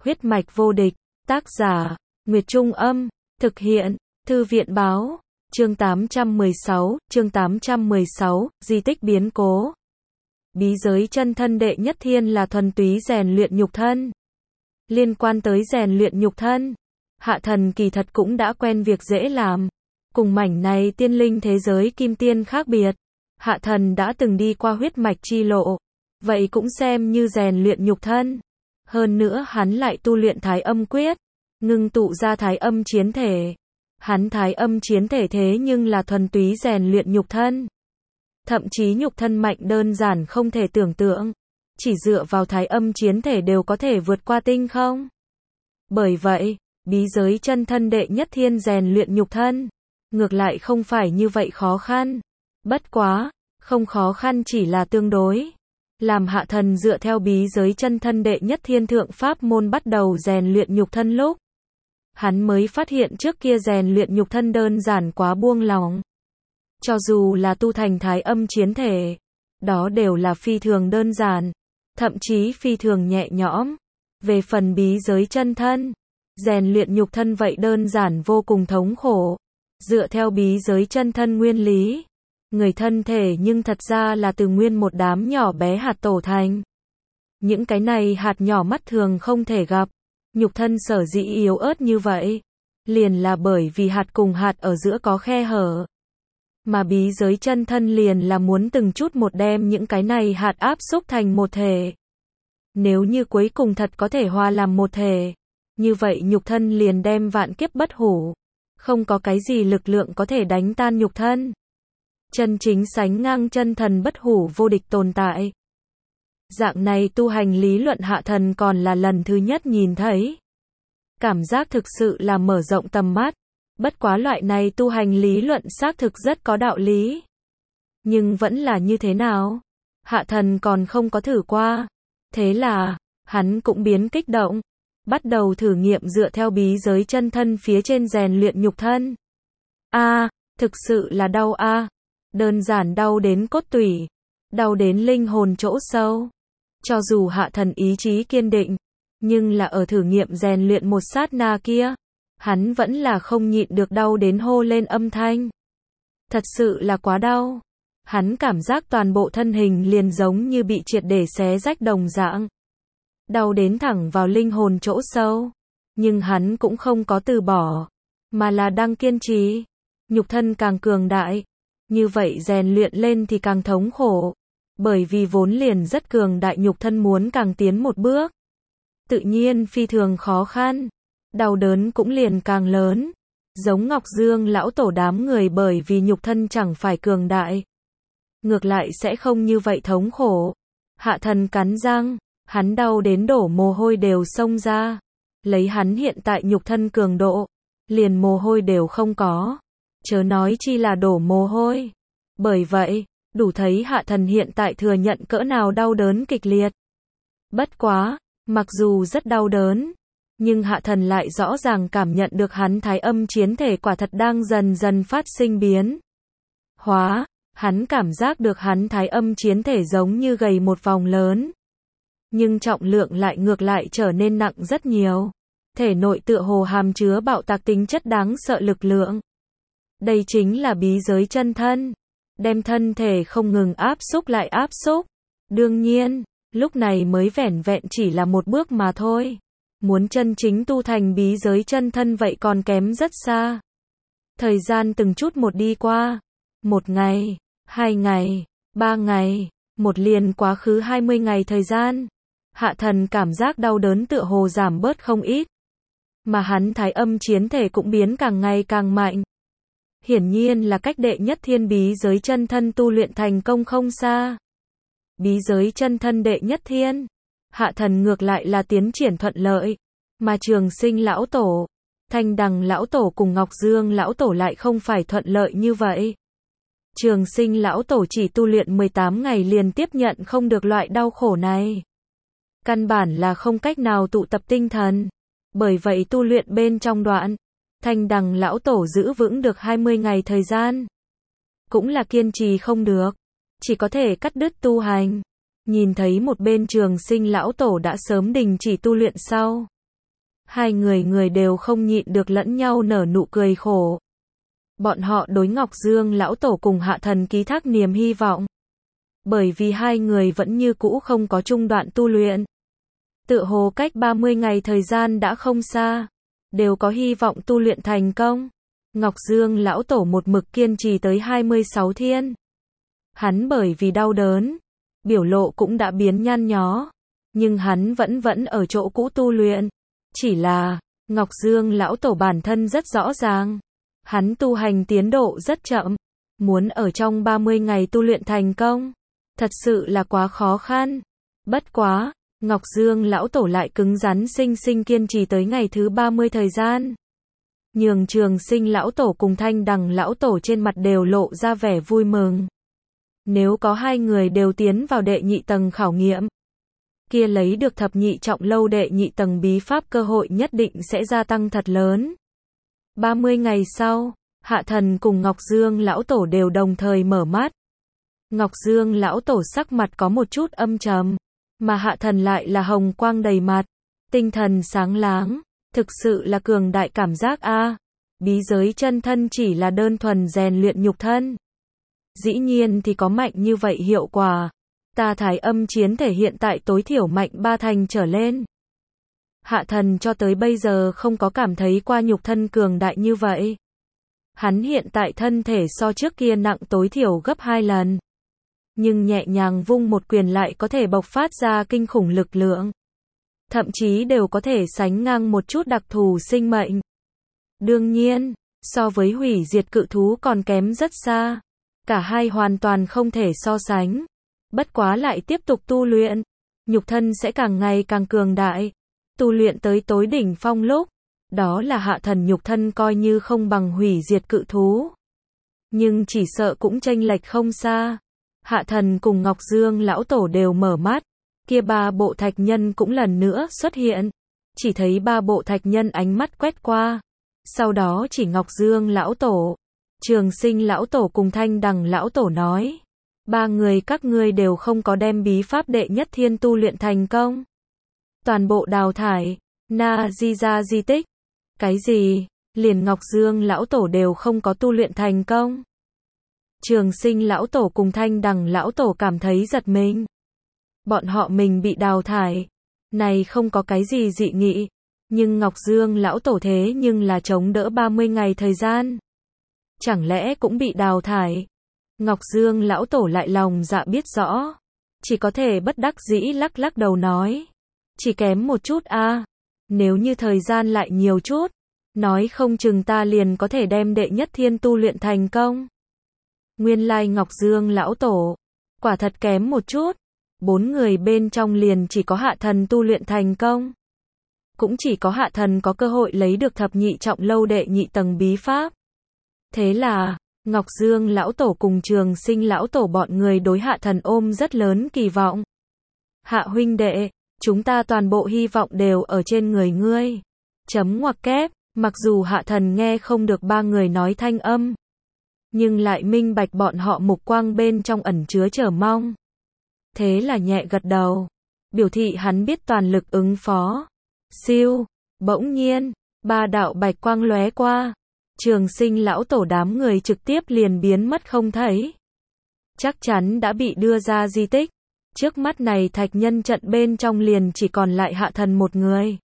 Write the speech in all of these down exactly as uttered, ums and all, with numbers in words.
Huyết mạch vô địch, tác giả, Nguyệt Trung Âm, thực hiện, Thư viện Báo, chương tám trăm mười sáu, chương tám trăm mười sáu, di tích biến cố. Bí giới chân thân đệ nhất thiên là thuần túy rèn luyện nhục thân. Liên quan tới rèn luyện nhục thân, Hạ Thần kỳ thật cũng đã quen việc dễ làm. Cùng mảnh này tiên linh thế giới kim tiên khác biệt, Hạ Thần đã từng đi qua huyết mạch chi lộ, vậy cũng xem như rèn luyện nhục thân. Hơn nữa hắn lại tu luyện thái âm quyết, ngưng tụ ra thái âm chiến thể. Hắn thái âm chiến thể thế nhưng là thuần túy rèn luyện nhục thân. Thậm chí nhục thân mạnh đơn giản không thể tưởng tượng. Chỉ dựa vào thái âm chiến thể đều có thể vượt qua tinh không. Bởi vậy, bí giới chân thân đệ nhất thiên rèn luyện nhục thân, ngược lại không phải như vậy khó khăn. Bất quá, không khó khăn chỉ là tương đối. Làm Hạ Thần dựa theo bí giới chân thân đệ nhất thiên thượng pháp môn bắt đầu rèn luyện nhục thân lúc, hắn mới phát hiện trước kia rèn luyện nhục thân đơn giản quá buông lỏng. Cho dù là tu thành thái âm chiến thể, đó đều là phi thường đơn giản, thậm chí phi thường nhẹ nhõm. Về phần bí giới chân thân, rèn luyện nhục thân vậy đơn giản vô cùng thống khổ. Dựa theo bí giới chân thân nguyên lý, người thân thể nhưng thật ra là từ nguyên một đám nhỏ bé hạt tổ thành. Những cái này hạt nhỏ mắt thường không thể gặp. Nhục thân sở dĩ yếu ớt như vậy, liền là bởi vì hạt cùng hạt ở giữa có khe hở. Mà bí giới chân thân liền là muốn từng chút một đem những cái này hạt áp xúc thành một thể. Nếu như cuối cùng thật có thể hòa làm một thể, như vậy nhục thân liền đem vạn kiếp bất hủ. Không có cái gì lực lượng có thể đánh tan nhục thân. Chân chính sánh ngang chân thần bất hủ vô địch tồn tại. Dạng này tu hành lý luận Hạ Thần còn là lần thứ nhất nhìn thấy. Cảm giác thực sự là mở rộng tầm mắt. Bất quá loại này tu hành lý luận xác thực rất có đạo lý. Nhưng vẫn là như thế nào? Hạ Thần còn không có thử qua. Thế là, hắn cũng biến kích động. Bắt đầu thử nghiệm dựa theo bí giới chân thân phía trên rèn luyện nhục thân. A, thực sự là đau a. À. Đơn giản đau đến cốt tủy. Đau đến linh hồn chỗ sâu. Cho dù Hạ Thần ý chí kiên định, nhưng là ở thử nghiệm rèn luyện một sát na kia, hắn vẫn là không nhịn được đau đến hô lên âm thanh. Thật sự là quá đau. Hắn cảm giác toàn bộ thân hình liền giống như bị triệt để xé rách đồng dạng. Đau đến thẳng vào linh hồn chỗ sâu. Nhưng hắn cũng không có từ bỏ, mà là đang kiên trì. Nhục thân càng cường đại, như vậy rèn luyện lên thì càng thống khổ. Bởi vì vốn liền rất cường đại nhục thân muốn càng tiến một bước, tự nhiên phi thường khó khăn. Đau đớn cũng liền càng lớn. Giống Ngọc Dương lão tổ đám người bởi vì nhục thân chẳng phải cường đại, ngược lại sẽ không như vậy thống khổ. Hạ Thần cắn răng, hắn đau đến đổ mồ hôi đều xông ra. Lấy hắn hiện tại nhục thân cường độ, liền mồ hôi đều không có. Chớ nói chi là đổ mồ hôi. Bởi vậy, đủ thấy Hạ Thần hiện tại thừa nhận cỡ nào đau đớn kịch liệt. Bất quá, mặc dù rất đau đớn, nhưng Hạ Thần lại rõ ràng cảm nhận được hắn thái âm chiến thể quả thật đang dần dần phát sinh biến hóa. Hắn cảm giác được hắn thái âm chiến thể giống như gầy một vòng lớn, nhưng trọng lượng lại ngược lại trở nên nặng rất nhiều. Thể nội tựa hồ hàm chứa bạo tạc tính chất đáng sợ lực lượng. Đây chính là bí giới chân thân, đem thân thể không ngừng áp xúc lại áp xúc. Đương nhiên, lúc này mới vẻn vẹn chỉ là một bước mà thôi. Muốn chân chính tu thành bí giới chân thân vậy còn kém rất xa. Thời gian từng chút một đi qua. Một ngày, hai ngày, ba ngày, một liền quá khứ hai mươi ngày thời gian. Hạ Thần cảm giác đau đớn tựa hồ giảm bớt không ít. Mà hắn thái âm chiến thể cũng biến càng ngày càng mạnh. Hiển nhiên là cách đệ nhất thiên bí giới chân thân tu luyện thành công không xa. Bí giới chân thân đệ nhất thiên, Hạ Thần ngược lại là tiến triển thuận lợi. Mà Trường Sinh lão tổ, Thanh Đằng lão tổ cùng Ngọc Dương lão tổ lại không phải thuận lợi như vậy. Trường Sinh lão tổ chỉ tu luyện mười tám ngày liền tiếp nhận không được loại đau khổ này. Căn bản là không cách nào tụ tập tinh thần. Bởi vậy tu luyện bên trong đoạn, Thanh Đằng lão tổ giữ vững được hai mươi ngày thời gian. Cũng là kiên trì không được, chỉ có thể cắt đứt tu hành. Nhìn thấy một bên Trường Sinh lão tổ đã sớm đình chỉ tu luyện sau, Hai người người đều không nhịn được lẫn nhau nở nụ cười khổ. Bọn họ đối Ngọc Dương lão tổ cùng Hạ Thần ký thác niềm hy vọng. Bởi vì hai người vẫn như cũ không có trung đoạn tu luyện. Tựa hồ cách ba mươi ngày thời gian đã không xa, đều có hy vọng tu luyện thành công. Ngọc Dương lão tổ một mực kiên trì tới hai mươi sáu thiên. Hắn bởi vì đau đớn, biểu lộ cũng đã biến nhăn nhó, nhưng hắn vẫn vẫn ở chỗ cũ tu luyện. Chỉ là, Ngọc Dương lão tổ bản thân rất rõ ràng, hắn tu hành tiến độ rất chậm, muốn ở trong ba mươi ngày tu luyện thành công, thật sự là quá khó khăn. Bất quá, Ngọc Dương lão tổ lại cứng rắn sinh sinh kiên trì tới ngày thứ ba mươi thời gian. Nhường Trường Sinh lão tổ cùng Thanh Đằng lão tổ trên mặt đều lộ ra vẻ vui mừng. Nếu có hai người đều tiến vào đệ nhị tầng khảo nghiệm, kia lấy được thập nhị trọng lâu đệ nhị tầng bí pháp cơ hội nhất định sẽ gia tăng thật lớn. ba mươi ngày sau, Hạ Thần cùng Ngọc Dương lão tổ đều đồng thời mở mắt. Ngọc Dương lão tổ sắc mặt có một chút âm trầm, mà Hạ Thần lại là hồng quang đầy mặt, tinh thần sáng láng, thực sự là cường đại cảm giác a. Bí giới chân thân chỉ là đơn thuần rèn luyện nhục thân, dĩ nhiên thì có mạnh như vậy hiệu quả. Ta Thái Âm chiến thể hiện tại tối thiểu mạnh ba thành trở lên. Hạ Thần cho tới bây giờ không có cảm thấy qua nhục thân cường đại như vậy. Hắn hiện tại thân thể so trước kia nặng tối thiểu gấp hai lần. Nhưng nhẹ nhàng vung một quyền lại có thể bộc phát ra kinh khủng lực lượng. Thậm chí đều có thể sánh ngang một chút đặc thù sinh mệnh. Đương nhiên, so với hủy diệt cự thú còn kém rất xa. Cả hai hoàn toàn không thể so sánh. Bất quá lại tiếp tục tu luyện, nhục thân sẽ càng ngày càng cường đại. Tu luyện tới tối đỉnh phong lúc, đó là Hạ Thần nhục thân coi như không bằng hủy diệt cự thú. Nhưng chỉ sợ cũng chênh lệch không xa. Hạ Thần cùng Ngọc Dương lão tổ đều mở mắt, kia ba bộ thạch nhân cũng lần nữa xuất hiện. Chỉ thấy ba bộ thạch nhân ánh mắt quét qua, sau đó chỉ Ngọc Dương lão tổ, Trường Sinh lão tổ cùng Thanh Đằng lão tổ nói: ba người các ngươi đều không có đem bí pháp đệ nhất thiên tu luyện thành công. Toàn bộ đào thải, na di ra di tích. Cái gì? Liền Ngọc Dương lão tổ đều không có tu luyện thành công. Trường Sinh lão tổ cùng Thanh Đằng lão tổ cảm thấy giật mình. Bọn họ mình bị đào thải, này không có cái gì dị nghị, nhưng Ngọc Dương lão tổ thế nhưng là chống đỡ ba mươi ngày thời gian. Chẳng lẽ cũng bị đào thải? Ngọc Dương lão tổ lại lòng dạ biết rõ, chỉ có thể bất đắc dĩ lắc lắc đầu nói, chỉ kém một chút a, nếu như thời gian lại nhiều chút, nói không chừng ta liền có thể đem đệ nhất thiên tu luyện thành công. Nguyên lai Ngọc Dương lão tổ, quả thật kém một chút, bốn người bên trong liền chỉ có Hạ Thần tu luyện thành công. Cũng chỉ có Hạ Thần có cơ hội lấy được thập nhị trọng lâu đệ nhị tầng bí pháp. Thế là, Ngọc Dương lão tổ cùng Trường Sinh lão tổ bọn người đối Hạ Thần ôm rất lớn kỳ vọng. Hạ huynh đệ, chúng ta toàn bộ hy vọng đều ở trên người ngươi. Chấm ngoặc kép, mặc dù Hạ Thần nghe không được ba người nói thanh âm, nhưng lại minh bạch bọn họ mục quang bên trong ẩn chứa chờ mong. Thế là nhẹ gật đầu, biểu thị hắn biết toàn lực ứng phó. Siêu, bỗng nhiên, ba đạo bạch quang lóe qua, Trường Sinh lão tổ đám người trực tiếp liền biến mất không thấy. Chắc chắn đã bị đưa ra di tích. Trước mắt này thạch nhân trận bên trong liền chỉ còn lại Hạ Thần một người.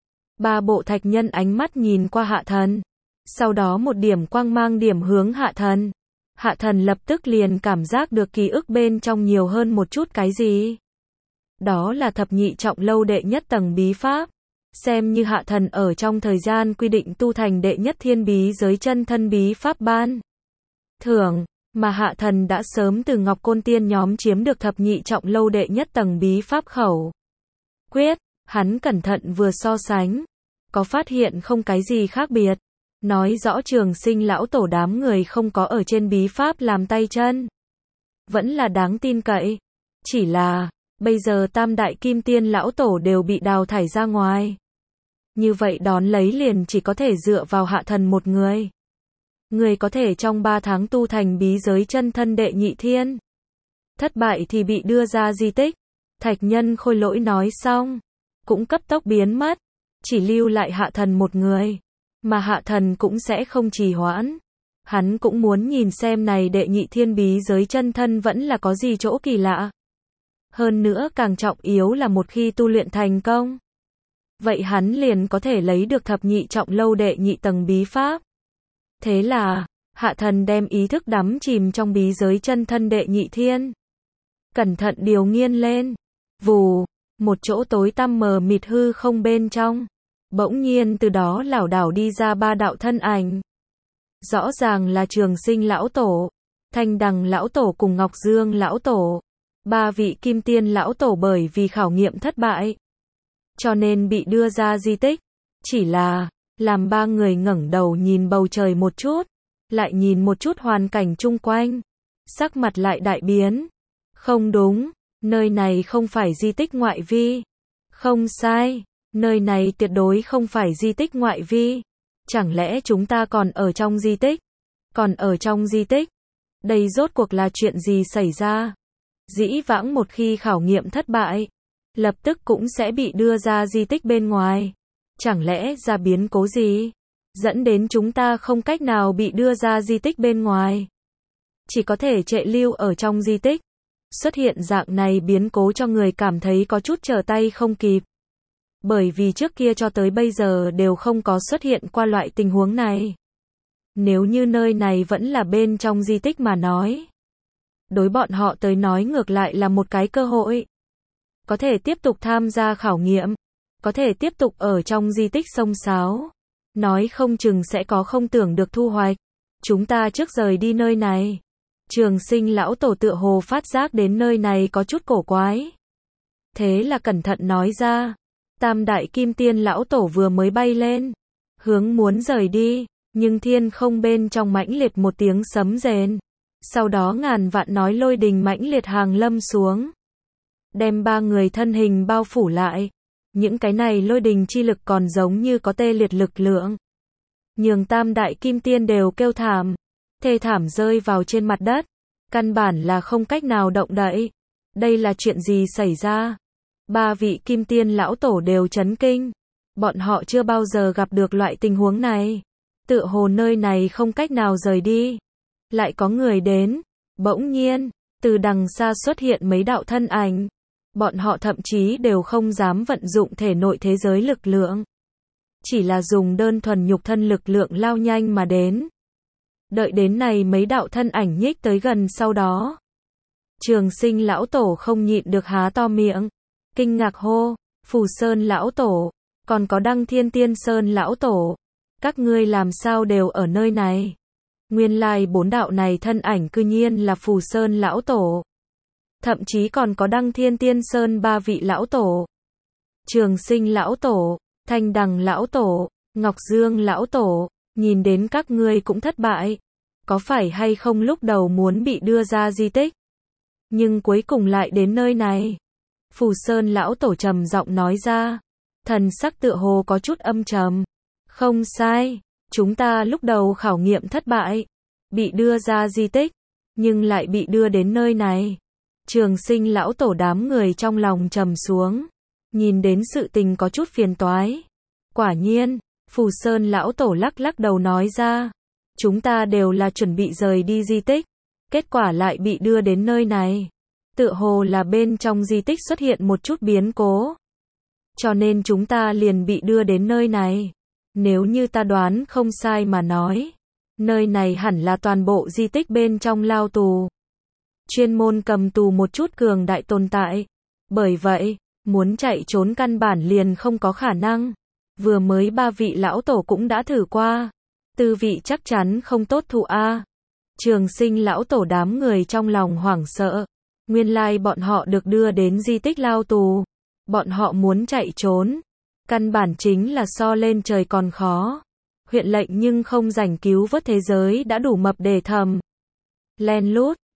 Ba bộ thạch nhân ánh mắt nhìn qua Hạ Thần, sau đó một điểm quang mang điểm hướng Hạ Thần. Hạ Thần lập tức liền cảm giác được ký ức bên trong nhiều hơn một chút cái gì. Đó là thập nhị trọng lâu đệ nhất tầng bí pháp. Xem như Hạ Thần ở trong thời gian quy định tu thành đệ nhất thiên bí giới chân thân bí pháp ban thưởng, mà Hạ Thần đã sớm từ Ngọc Côn Tiên nhóm chiếm được thập nhị trọng lâu đệ nhất tầng bí pháp khẩu quyết. Hắn cẩn thận vừa so sánh, có phát hiện không cái gì khác biệt, nói rõ Trường Sinh lão tổ đám người không có ở trên bí pháp làm tay chân, vẫn là đáng tin cậy. Chỉ là, bây giờ tam đại kim tiên lão tổ đều bị đào thải ra ngoài. Như vậy đón lấy liền chỉ có thể dựa vào Hạ Thần một người. Người có thể trong ba tháng tu thành bí giới chân thân đệ nhị thiên. Thất bại thì bị đưa ra di tích. Thạch nhân khôi lỗi nói xong, cũng cấp tốc biến mất. chỉ lưu lại Hạ Thần một người, mà Hạ Thần cũng sẽ không trì hoãn. Hắn cũng muốn nhìn xem này đệ nhị thiên bí giới chân thân vẫn là có gì chỗ kỳ lạ. Hơn nữa càng trọng yếu là một khi tu luyện thành công, vậy hắn liền có thể lấy được thập nhị trọng lâu đệ nhị tầng bí pháp. Thế là, Hạ Thần đem ý thức đắm chìm trong bí giới chân thân đệ nhị thiên. Cẩn thận điều nghiên lên. Vù, một chỗ tối tăm mờ mịt hư không bên trong. Bỗng nhiên từ đó lảo đảo đi ra ba đạo thân ảnh. Rõ ràng là Trường Sinh lão tổ, Thanh Đằng lão tổ cùng Ngọc Dương lão tổ. Ba vị kim tiên lão tổ bởi vì khảo nghiệm thất bại, cho nên bị đưa ra di tích. Chỉ là, làm ba người ngẩng đầu nhìn bầu trời một chút, lại nhìn một chút hoàn cảnh chung quanh. Sắc mặt lại đại biến. Không đúng, nơi này không phải di tích ngoại vi. Không sai, nơi này tuyệt đối không phải di tích ngoại vi. Chẳng lẽ chúng ta còn ở trong di tích? Còn ở trong di tích? Đây rốt cuộc là chuyện gì xảy ra? Dĩ vãng một khi khảo nghiệm thất bại, lập tức cũng sẽ bị đưa ra di tích bên ngoài. Chẳng lẽ ra biến cố gì, dẫn đến chúng ta không cách nào bị đưa ra di tích bên ngoài, chỉ có thể trệ lưu ở trong di tích. Xuất hiện dạng này biến cố cho người cảm thấy có chút trở tay không kịp. Bởi vì trước kia cho tới bây giờ đều không có xuất hiện qua loại tình huống này. Nếu như nơi này vẫn là bên trong di tích mà nói, đối bọn họ tới nói ngược lại là một cái cơ hội. Có thể tiếp tục tham gia khảo nghiệm, có thể tiếp tục ở trong di tích xông xáo. Nói không chừng sẽ có không tưởng được thu hoạch. Chúng ta trước rời đi nơi này. Trường Sinh lão tổ tựa hồ phát giác đến nơi này có chút cổ quái. Thế là cẩn thận nói ra. Tam đại kim tiên lão tổ vừa mới bay lên, hướng muốn rời đi, nhưng thiên không bên trong mãnh liệt một tiếng sấm rền. Sau đó ngàn vạn nói lôi đình mãnh liệt hàng lâm xuống, đem ba người thân hình bao phủ lại. Những cái này lôi đình chi lực còn giống như có tê liệt lực lượng, nhường tam đại kim tiên đều kêu thảm, thê thảm rơi vào trên mặt đất, căn bản là không cách nào động đậy. Đây là chuyện gì xảy ra? Ba vị kim tiên lão tổ đều chấn kinh. Bọn họ chưa bao giờ gặp được loại tình huống này. Tựa hồ nơi này không cách nào rời đi. Lại có người đến. Bỗng nhiên, từ đằng xa xuất hiện mấy đạo thân ảnh. Bọn họ thậm chí đều không dám vận dụng thể nội thế giới lực lượng. Chỉ là dùng đơn thuần nhục thân lực lượng lao nhanh mà đến. Đợi đến này mấy đạo thân ảnh nhích tới gần sau đó, Trường Sinh lão tổ không nhịn được há to miệng, kinh ngạc hô, Phù Sơn lão tổ, còn có Đăng Thiên Tiên Sơn lão tổ, các ngươi làm sao đều ở nơi này? Nguyên lai bốn đạo này thân ảnh cư nhiên là Phù Sơn lão tổ, thậm chí còn có Đăng Thiên Tiên Sơn ba vị lão tổ, Trường Sinh lão tổ, Thanh Đằng lão tổ, Ngọc Dương lão tổ, nhìn đến các ngươi cũng thất bại, có phải hay không lúc đầu muốn bị đưa ra di tích, nhưng cuối cùng lại đến nơi này? Phù Sơn lão tổ trầm giọng nói ra, thần sắc tựa hồ có chút âm trầm. Không sai, chúng ta lúc đầu khảo nghiệm thất bại, bị đưa ra di tích, nhưng lại bị đưa đến nơi này. Trường Sinh lão tổ đám người trong lòng trầm xuống, nhìn đến sự tình có chút phiền toái. Quả nhiên, Phù Sơn lão tổ lắc lắc đầu nói ra, chúng ta đều là chuẩn bị rời đi di tích, kết quả lại bị đưa đến nơi này. Tựa hồ là bên trong di tích xuất hiện một chút biến cố, cho nên chúng ta liền bị đưa đến nơi này. Nếu như ta đoán không sai mà nói, nơi này hẳn là toàn bộ di tích bên trong lao tù, chuyên môn cầm tù một chút cường đại tồn tại. Bởi vậy, muốn chạy trốn căn bản liền không có khả năng. Vừa mới ba vị lão tổ cũng đã thử qua, tư vị chắc chắn không tốt thụ a. Trường Sinh lão tổ đám người trong lòng hoảng sợ. Nguyên lai bọn họ được đưa đến di tích lao tù, bọn họ muốn chạy trốn, căn bản chính là so lên trời còn khó. Huyện lệnh nhưng không rảnh cứu vớt thế giới đã đủ mập để thầm. Len lút,